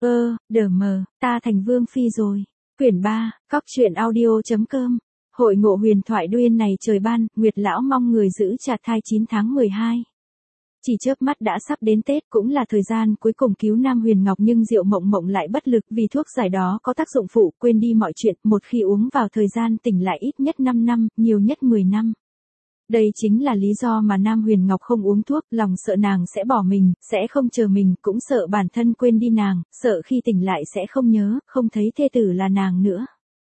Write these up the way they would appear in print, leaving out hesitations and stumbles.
Đờ mờ, ta thành vương phi rồi. Quyển 3, Cóc truyện audio.com. Hội ngộ huyền thoại đuyên này trời ban, Nguyệt lão mong người giữ chặt thai 9 tháng 12. Chỉ chớp mắt đã sắp đến Tết, cũng là thời gian cuối cùng cứu Nam Huyền Ngọc, nhưng Diệu Mộng Mộng lại bất lực vì thuốc giải đó có tác dụng phụ, quên đi mọi chuyện, một khi uống vào thời gian tỉnh lại ít nhất 5 năm, nhiều nhất 10 năm. Đây chính là lý do mà Nam Huyền Ngọc không uống thuốc, lòng sợ nàng sẽ bỏ mình, sẽ không chờ mình, cũng sợ bản thân quên đi nàng, sợ khi tỉnh lại sẽ không nhớ, không thấy thê tử là nàng nữa.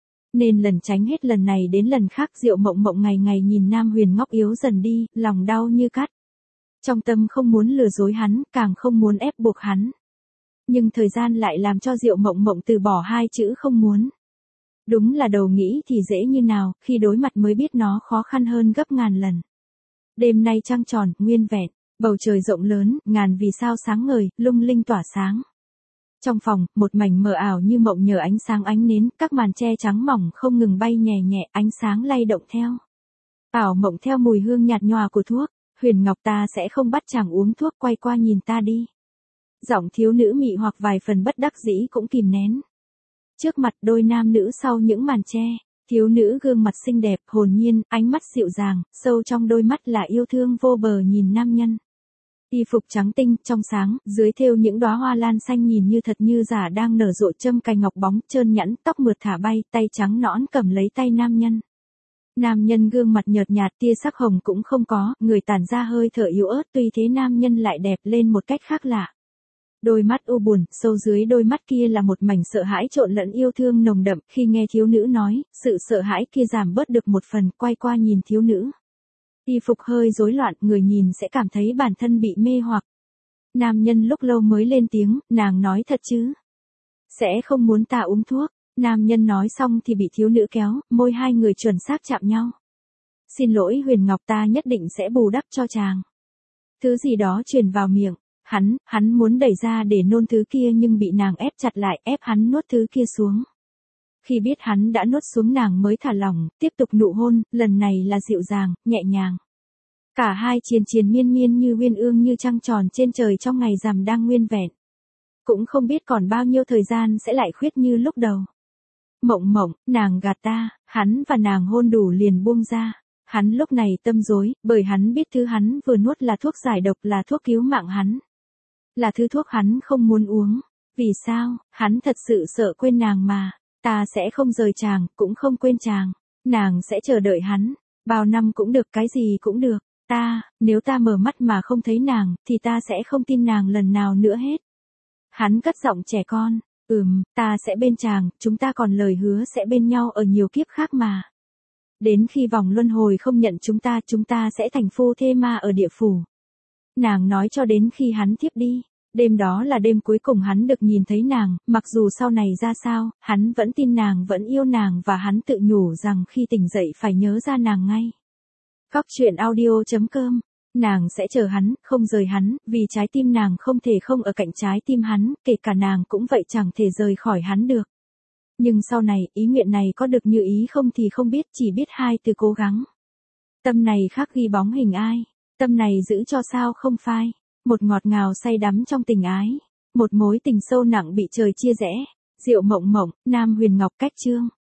Nên lần tránh hết lần này đến lần khác, Diệu Mộng Mộng ngày ngày nhìn Nam Huyền Ngọc yếu dần đi, lòng đau như cắt. Trong tâm không muốn lừa dối hắn, càng không muốn ép buộc hắn. Nhưng thời gian lại làm cho Diệu Mộng Mộng từ bỏ hai chữ không muốn. Đúng là đầu nghĩ thì dễ như nào, khi đối mặt mới biết nó khó khăn hơn gấp ngàn lần. Đêm nay trăng tròn, nguyên vẹn, bầu trời rộng lớn, ngàn vì sao sáng ngời, lung linh tỏa sáng. Trong phòng, một mảnh mờ ảo như mộng nhờ ánh sáng ánh nến, các màn tre trắng mỏng không ngừng bay nhẹ nhẹ, ánh sáng lay động theo. Ảo mộng theo mùi hương nhạt nhòa của thuốc. Huyền Ngọc, ta sẽ không bắt chàng uống thuốc, quay qua nhìn ta đi. Giọng thiếu nữ mị hoặc vài phần bất đắc dĩ cũng kìm nén. Trước mặt đôi nam nữ sau những màn tre, thiếu nữ gương mặt xinh đẹp, hồn nhiên, ánh mắt dịu dàng, sâu trong đôi mắt là yêu thương vô bờ nhìn nam nhân. Y phục trắng tinh, trong sáng, dưới thêu những đóa hoa lan xanh nhìn như thật như giả đang nở rộ, châm cài ngọc bóng, trơn nhẵn, tóc mượt thả bay, tay trắng nõn cầm lấy tay nam nhân. Nam nhân gương mặt nhợt nhạt, tia sắc hồng cũng không có, người tản ra hơi thở yếu ớt, tuy thế nam nhân lại đẹp lên một cách khác lạ. Đôi mắt u buồn, sâu dưới đôi mắt kia là một mảnh sợ hãi trộn lẫn yêu thương nồng đậm, khi nghe thiếu nữ nói, sự sợ hãi kia giảm bớt được một phần, quay qua nhìn thiếu nữ. Y phục hơi rối loạn, người nhìn sẽ cảm thấy bản thân bị mê hoặc. Nam nhân lúc lâu mới lên tiếng, nàng nói thật chứ? Sẽ không muốn ta uống thuốc. Nam nhân nói xong thì bị thiếu nữ kéo, môi hai người chuẩn xác chạm nhau. Xin lỗi Huyền Ngọc, ta nhất định sẽ bù đắp cho chàng. Thứ gì đó truyền vào miệng, hắn muốn đẩy ra để nôn thứ kia nhưng bị nàng ép chặt lại, ép hắn nuốt thứ kia xuống. Khi biết hắn đã nuốt xuống nàng mới thả lỏng, tiếp tục nụ hôn, lần này là dịu dàng, nhẹ nhàng. Cả hai triền miên miên như uyên ương như trăng tròn trên trời trong ngày rằm đang nguyên vẹn. Cũng không biết còn bao nhiêu thời gian sẽ lại khuyết như lúc đầu. Mộng Mộng, nàng gạt ta, hắn và nàng hôn đủ liền buông ra. Hắn lúc này tâm rối, bởi hắn biết thứ hắn vừa nuốt là thuốc giải độc, là thuốc cứu mạng hắn. Là thứ thuốc hắn không muốn uống. Vì sao? Hắn thật sự sợ quên nàng mà. Ta sẽ không rời chàng, cũng không quên chàng. Nàng sẽ chờ đợi hắn. Bao năm cũng được, cái gì cũng được. Nếu ta mở mắt mà không thấy nàng, thì ta sẽ không tin nàng lần nào nữa hết. Hắn cất giọng trẻ con. Ta sẽ bên chàng, chúng ta còn lời hứa sẽ bên nhau ở nhiều kiếp khác mà. Đến khi vòng luân hồi không nhận chúng ta sẽ thành phu thê ma ở địa phủ. Nàng nói cho đến khi hắn thiếp đi. Đêm đó là đêm cuối cùng hắn được nhìn thấy nàng, mặc dù sau này ra sao, hắn vẫn tin nàng, vẫn yêu nàng và hắn tự nhủ rằng khi tỉnh dậy phải nhớ ra nàng ngay. Cóc truyện audio.com. Nàng sẽ chờ hắn, không rời hắn, vì trái tim nàng không thể không ở cạnh trái tim hắn, kể cả nàng cũng vậy, chẳng thể rời khỏi hắn được. Nhưng sau này, ý nguyện này có được như ý không thì không biết, chỉ biết hai từ cố gắng. Tâm này khắc ghi bóng hình ai, tâm này giữ cho sao không phai. Một ngọt ngào say đắm trong tình ái, một mối tình sâu nặng bị trời chia rẽ. Diệu Mộng Mộng, Nam Huyền Ngọc, cách chương.